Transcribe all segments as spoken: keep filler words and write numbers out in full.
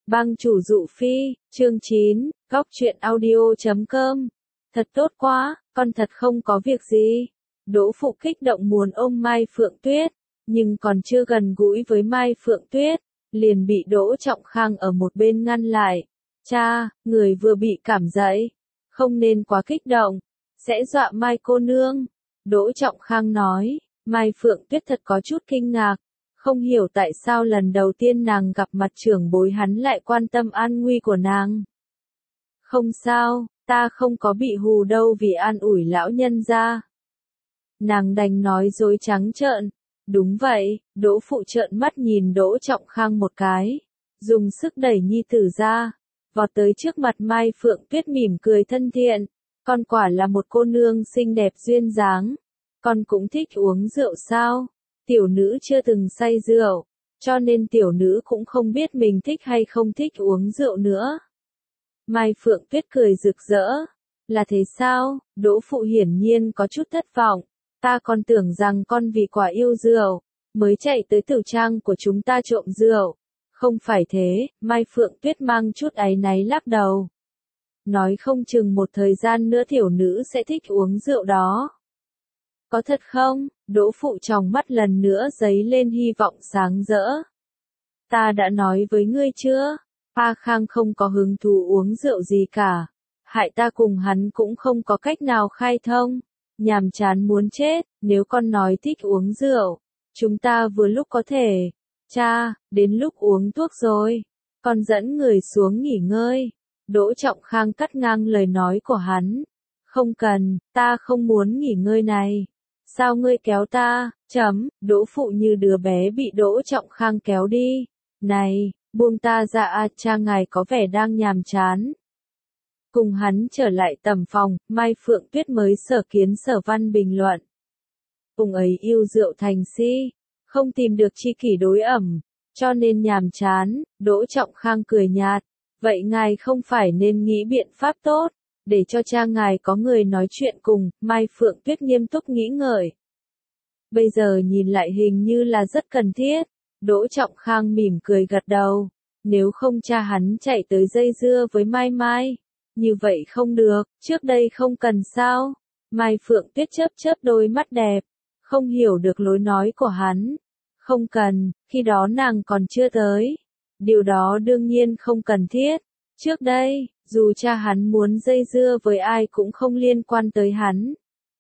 Bang chủ dụ phi, chương chín, góc truyện audio chấm com. Thật tốt quá, con thật không có việc gì. Đỗ Phụ kích động muốn ôm Mai Phượng Tuyết, nhưng còn chưa gần gũi với Mai Phượng Tuyết, liền bị Đỗ Trọng Khang ở một bên ngăn lại. Cha, người vừa bị cảm dậy, không nên quá kích động, sẽ dọa Mai cô nương. Đỗ Trọng Khang nói. Mai Phượng Tuyết thật có chút kinh ngạc, không hiểu tại sao lần đầu tiên nàng gặp mặt trưởng bối hắn lại quan tâm an nguy của nàng. Không sao, ta không có bị hù đâu vì an ủi lão nhân gia. Nàng đành nói dối trắng trợn. Đúng vậy, Đỗ Phụ trợn mắt nhìn Đỗ Trọng Khang một cái, dùng sức đẩy nhi tử ra, vọt tới trước mặt Mai Phượng Tuyết mỉm cười thân thiện. Con quả là một cô nương xinh đẹp duyên dáng. Con cũng thích uống rượu sao? Tiểu nữ chưa từng say rượu, cho nên tiểu nữ cũng không biết mình thích hay không thích uống rượu nữa. Mai Phượng Tuyết cười rực rỡ. Là thế sao? Đỗ Phụ hiển nhiên có chút thất vọng. Ta còn tưởng rằng con vì quả yêu rượu, mới chạy tới tiểu trang của chúng ta trộm rượu. Không phải thế, Mai Phượng Tuyết mang chút áy náy lắc đầu. Nói không chừng một thời gian nữa tiểu nữ sẽ thích uống rượu đó. Có thật không? Đỗ Phụ trong mắt lần nữa giấy lên hy vọng sáng rỡ. Ta đã nói với ngươi chưa? A Khang không có hứng thú uống rượu gì cả. Hại ta cùng hắn cũng không có cách nào khai thông. Nhàm chán muốn chết, nếu con nói thích uống rượu, chúng ta vừa lúc có thể. Cha, đến lúc uống thuốc rồi. Con dẫn người xuống nghỉ ngơi. Đỗ Trọng Khang cắt ngang lời nói của hắn. Không cần, ta không muốn nghỉ ngơi này. Sao ngươi kéo ta? Chấm, Đỗ Phụ như đứa bé bị Đỗ Trọng Khang kéo đi. Này, buông ta ra a, cha ngài có vẻ đang nhàm chán. Cùng hắn trở lại tầm phòng, Mai Phượng Tuyết mới sở kiến Sở Văn bình luận. Ông ấy yêu rượu thành si, không tìm được tri kỷ đối ẩm, cho nên nhàm chán. Đỗ Trọng Khang cười nhạt. Vậy ngài không phải nên nghĩ biện pháp tốt, để cho cha ngài có người nói chuyện cùng. Mai Phượng Tuyết nghiêm túc nghĩ ngợi. Bây giờ nhìn lại hình như là rất cần thiết. Đỗ Trọng Khang mỉm cười gật đầu. Nếu không cha hắn chạy tới dây dưa với Mai Mai. Như vậy không được, trước đây không cần sao. Mai Phượng Tuyết chớp chớp đôi mắt đẹp, không hiểu được lối nói của hắn. Không cần, khi đó nàng còn chưa tới. Điều đó đương nhiên không cần thiết. Trước đây, dù cha hắn muốn dây dưa với ai cũng không liên quan tới hắn.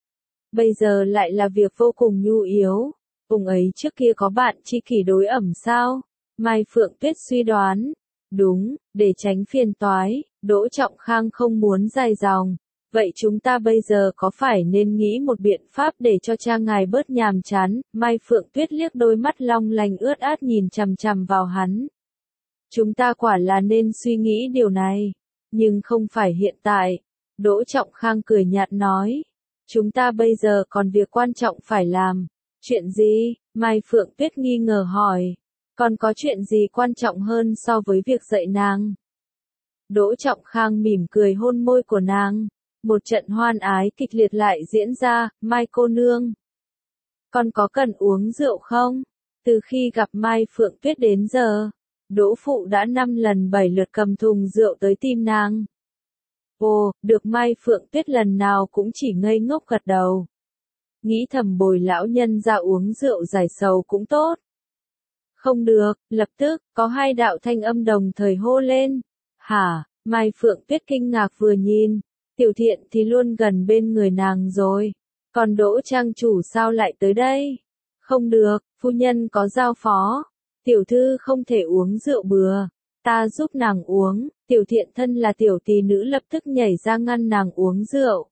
Bây giờ lại là việc vô cùng nhu yếu. Ông ấy trước kia có bạn tri kỷ đối ẩm sao? Mai Phượng Tuyết suy đoán. Đúng, để tránh phiền toái, Đỗ Trọng Khang không muốn dài dòng. Vậy chúng ta bây giờ có phải nên nghĩ một biện pháp để cho cha ngài bớt nhàm chán? Mai Phượng Tuyết liếc đôi mắt long lanh ướt át nhìn chằm chằm vào hắn. Chúng ta quả là nên suy nghĩ điều này, nhưng không phải hiện tại. Đỗ Trọng Khang cười nhạt nói. Chúng ta bây giờ còn việc quan trọng phải làm. Chuyện gì? Mai Phượng Tuyết nghi ngờ hỏi. Còn có chuyện gì quan trọng hơn so với việc dạy nàng? Đỗ Trọng Khang mỉm cười hôn môi của nàng. Một trận hoan ái kịch liệt lại diễn ra. Mai cô nương, con có cần uống rượu không? Từ khi gặp Mai Phượng Tuyết đến giờ, Đỗ Phụ đã năm lần bảy lượt cầm thùng rượu tới tìm nàng. Ồ, được Mai Phượng Tuyết lần nào cũng chỉ ngây ngốc gật đầu. Nghĩ thầm bồi lão nhân ra uống rượu giải sầu cũng tốt. Không được, lập tức, có hai đạo thanh âm đồng thời hô lên. Hả? Mai Phượng Tuyết kinh ngạc vừa nhìn. Tiểu Thiện thì luôn gần bên người nàng rồi. Còn Đỗ trang chủ sao lại tới đây? Không được, phu nhân có giao phó. Tiểu thư không thể uống rượu bừa. Ta giúp nàng uống. Tiểu Thiện thân là tiểu tỷ nữ lập tức nhảy ra ngăn nàng uống rượu.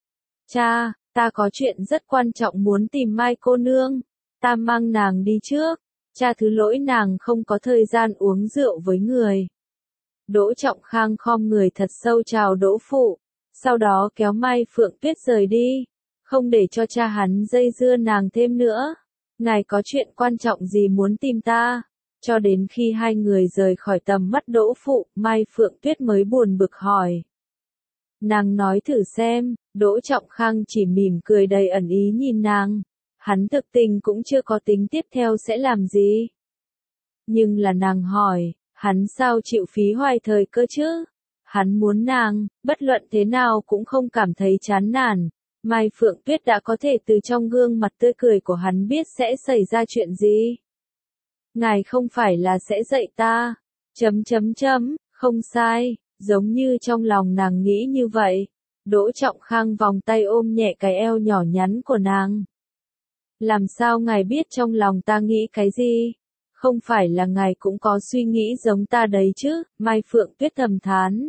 Cha, ta có chuyện rất quan trọng muốn tìm Mai cô nương. Ta mang nàng đi trước. Cha thứ lỗi nàng không có thời gian uống rượu với người. Đỗ Trọng Khang khom người thật sâu chào Đỗ Phụ. Sau đó kéo Mai Phượng Tuyết rời đi. Không để cho cha hắn dây dưa nàng thêm nữa. Ngài có chuyện quan trọng gì muốn tìm ta? Cho đến khi hai người rời khỏi tầm mắt Đỗ Phụ, Mai Phượng Tuyết mới buồn bực hỏi. Nàng nói thử xem. Đỗ Trọng Khang chỉ mỉm cười đầy ẩn ý nhìn nàng. Hắn thực tình cũng chưa có tính tiếp theo sẽ làm gì. Nhưng là nàng hỏi, Hắn sao chịu phí hoài thời cơ chứ? Hắn muốn nàng, bất luận thế nào cũng không cảm thấy chán nản. Mai Phượng Tuyết đã có thể từ trong gương mặt tươi cười của hắn biết sẽ xảy ra chuyện gì. Ngài không phải là sẽ dạy ta. Chấm chấm chấm, không sai, giống như trong lòng nàng nghĩ như vậy. Đỗ Trọng Khang vòng tay ôm nhẹ cái eo nhỏ nhắn của nàng. Làm sao ngài biết trong lòng ta nghĩ cái gì? Không phải là ngài cũng có suy nghĩ giống ta đấy chứ, Mai Phượng Tuyết thầm thán.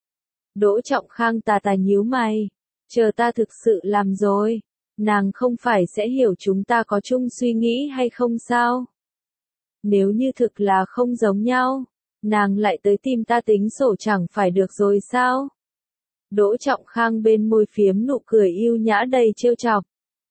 Đỗ Trọng Khang tà tà nhíu mày, chờ ta thực sự làm rồi, nàng không phải sẽ hiểu chúng ta có chung suy nghĩ hay không sao? Nếu như thực là không giống nhau, nàng lại tới tìm ta tính sổ chẳng phải được rồi sao? Đỗ Trọng Khang bên môi phiếm nụ cười yêu nhã đầy trêu chọc.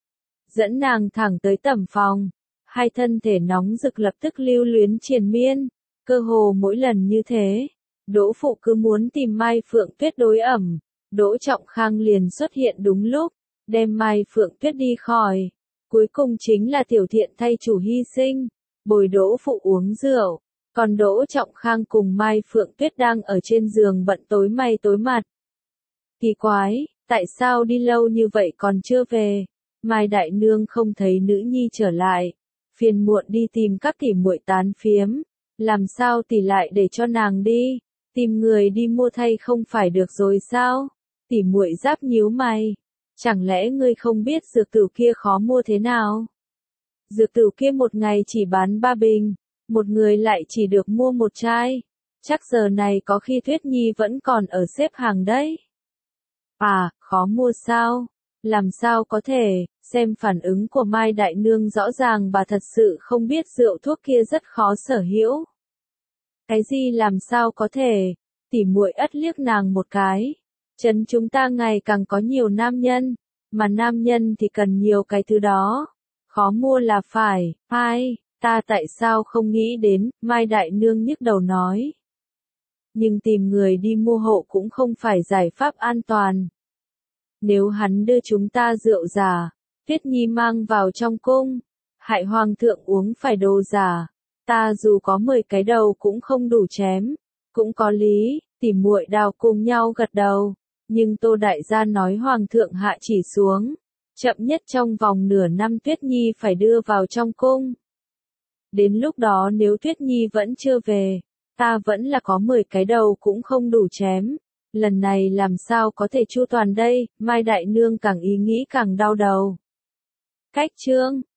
Dẫn nàng thẳng tới tẩm phòng, hai thân thể nóng rực lập tức lưu luyến triền miên, cơ hồ mỗi lần như thế. Đỗ Phụ cứ muốn tìm Mai Phượng Tuyết đối ẩm, Đỗ Trọng Khang liền xuất hiện đúng lúc, đem Mai Phượng Tuyết đi khỏi. Cuối cùng chính là Tiểu Thiện thay chủ hy sinh, bồi Đỗ Phụ uống rượu, còn Đỗ Trọng Khang cùng Mai Phượng Tuyết đang ở trên giường bận tối may tối mặt. Kỳ quái, tại sao đi lâu như vậy còn chưa về? Mai Đại Nương không thấy nữ nhi trở lại, phiền muộn đi tìm các tỷ muội tán phiếm, làm sao tỷ lại để cho nàng đi, tìm người đi mua thay không phải được rồi sao? Tỷ muội Giáp nhíu mày, chẳng lẽ ngươi không biết dược tửu kia khó mua thế nào? Dược tửu kia một ngày chỉ bán ba bình, một người lại chỉ được mua một chai, chắc giờ này có khi Tuyết Nhi vẫn còn ở xếp hàng đấy. À, khó mua sao? Làm sao có thể, xem phản ứng của Mai Đại Nương rõ ràng bà thật sự không biết rượu thuốc kia rất khó sở hữu. Cái gì làm sao có thể, tỉ muội ất liếc nàng một cái. Trấn chúng ta ngày càng có nhiều nam nhân, mà nam nhân thì cần nhiều cái thứ đó. Khó mua là phải, ai, ta tại sao không nghĩ đến, Mai Đại Nương nhức đầu nói. Nhưng tìm người đi mua hộ cũng không phải giải pháp an toàn. Nếu hắn đưa chúng ta rượu giả, Tuyết Nhi mang vào trong cung, hại hoàng thượng uống phải đồ giả, ta dù có mười cái đầu cũng không đủ chém, cũng có lý, tỉ muội Đào cùng nhau gật đầu, nhưng Tô đại gia nói hoàng thượng hạ chỉ xuống, chậm nhất trong vòng nửa năm Tuyết Nhi phải đưa vào trong cung. Đến lúc đó nếu Tuyết Nhi vẫn chưa về, ta vẫn là có mười cái đầu cũng không đủ chém. Lần này làm sao có thể chu toàn đây, Mai Đại Nương càng ý nghĩ càng đau đầu. Cách chương